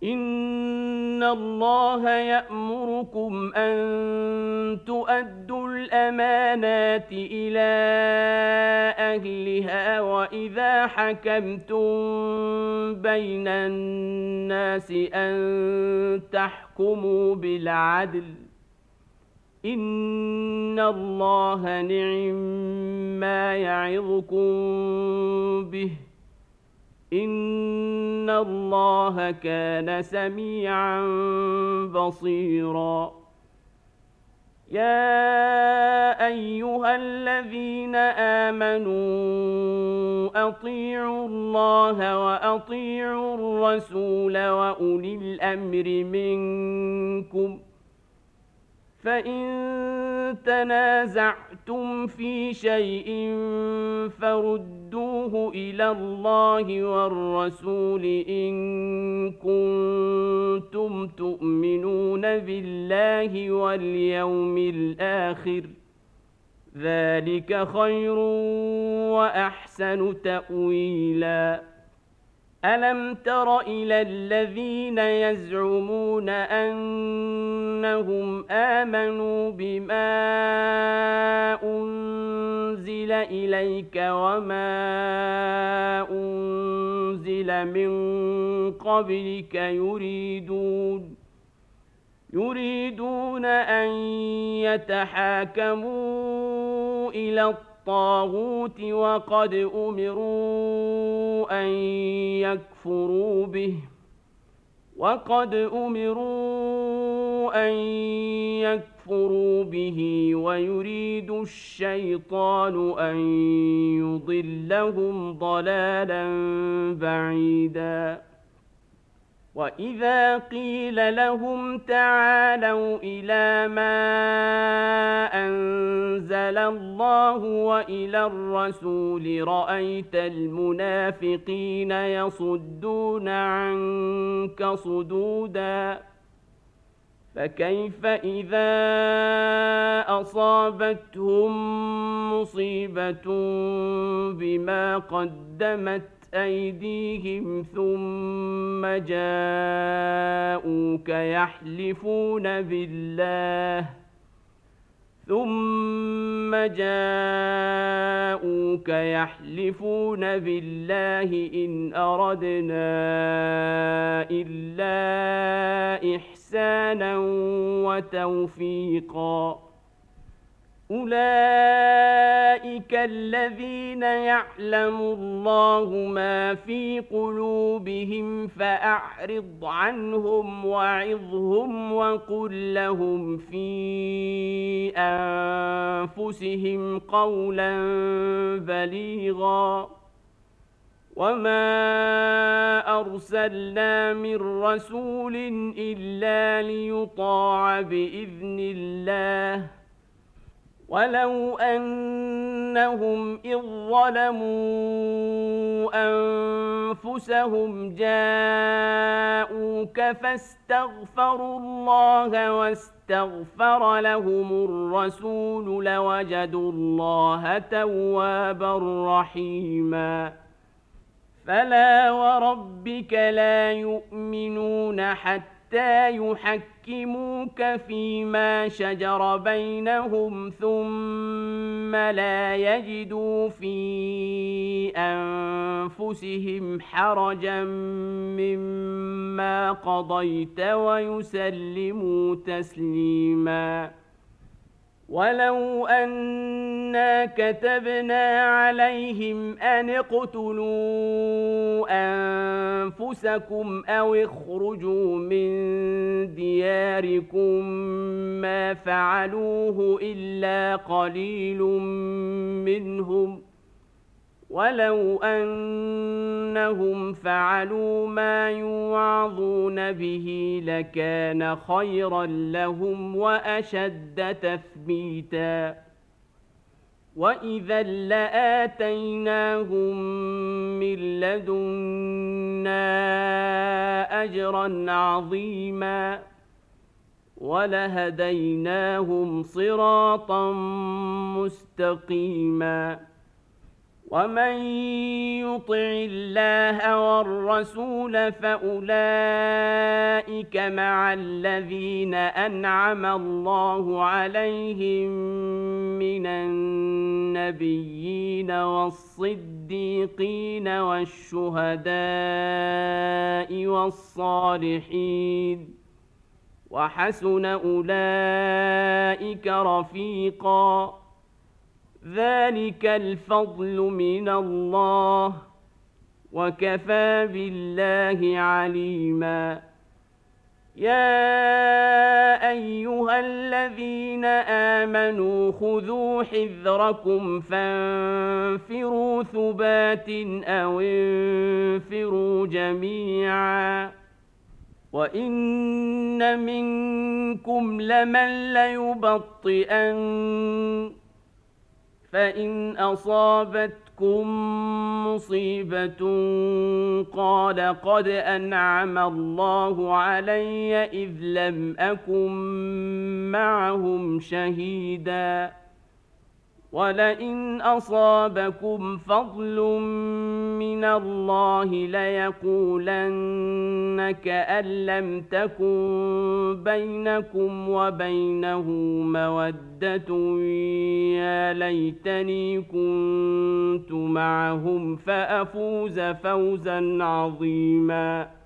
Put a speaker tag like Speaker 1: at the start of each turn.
Speaker 1: إن الله يأمركم أن تؤدوا الأمانات إلى أهلها وإذا حكمتم بين الناس أن تحكموا بالعدل إن الله نعم ما يعظكم به إن الله كان سميعا بصيرا يا أيها الذين آمنوا أطيعوا الله وأطيعوا الرسول وأولي الأمر منكم فإن تنازعتم في شيء فردوه إلى الله والرسول إن كنتم تؤمنون بالله واليوم الآخر ذلك خير وأحسن تأويلا ألم تر إلى الذين يزعمون أنهم آمنوا بما أنزل إليك وما أنزل من قبلك يريدون أن يتحاكموا إلى الطاغوت وقد أمروا أن يكفروا به ويريد الشيطان أن يضلهم ضلالا بعيدا وإذا قيل لهم تعالوا إلى ما أنزل الله وإلى الرسول رأيت المنافقين يصدون عنك صدودا فكيف إذا أصابتهم مصيبة بما قدمت أيديهم ثم جاءوك يحلفون بالله إن أردنا إلا إحسانا وتوفيقا أولئك الذين يعلم الله ما في قلوبهم فأعرض عنهم وعظهم وقل لهم في أنفسهم قولا بليغا وما أرسلنا من رسول إلا ليطاع بإذن الله ولو أنهم إذ ظلموا أنفسهم جاءوك فاستغفروا الله واستغفر لهم الرسول لوجدوا الله توابا رحيما فلا وربك لا يؤمنون حتى يحكموك فيما شجر بينهم ثم لا يجدوا في أنفسهم حرجا مما قضيت ويسلموا تسليما ولو أنا كتبنا عليهم أن اقتلوا أنفسكم أو اخرجوا من دياركم ما فعلوه إلا قليل منهم ولو أنهم فعلوا ما يوعظون به لكان خيرا لهم وأشد تثبيتا وإذا لآتيناهم من لدنا أجرا عظيما ولهديناهم صراطا مستقيما ومن يطع الله والرسول فأولئك مع الذين أنعم الله عليهم من النبيين والصديقين والشهداء والصالحين وحسن أولئك رفيقا ذلك الفضل من الله وكفى بالله عليما يا أيها الذين آمنوا خذوا حذركم فانفروا ثبات أو انفروا جميعا وإن منكم لمن ليبطئن فإن أصابتكم مصيبة قال قد أنعم الله علي إذ لم أكن معهم شهيدا ولئن أصابكم فضل من الله ليقولن كأن لم تكن بينكم وبينه مودة يا ليتني كنت معهم فأفوز فوزا عظيما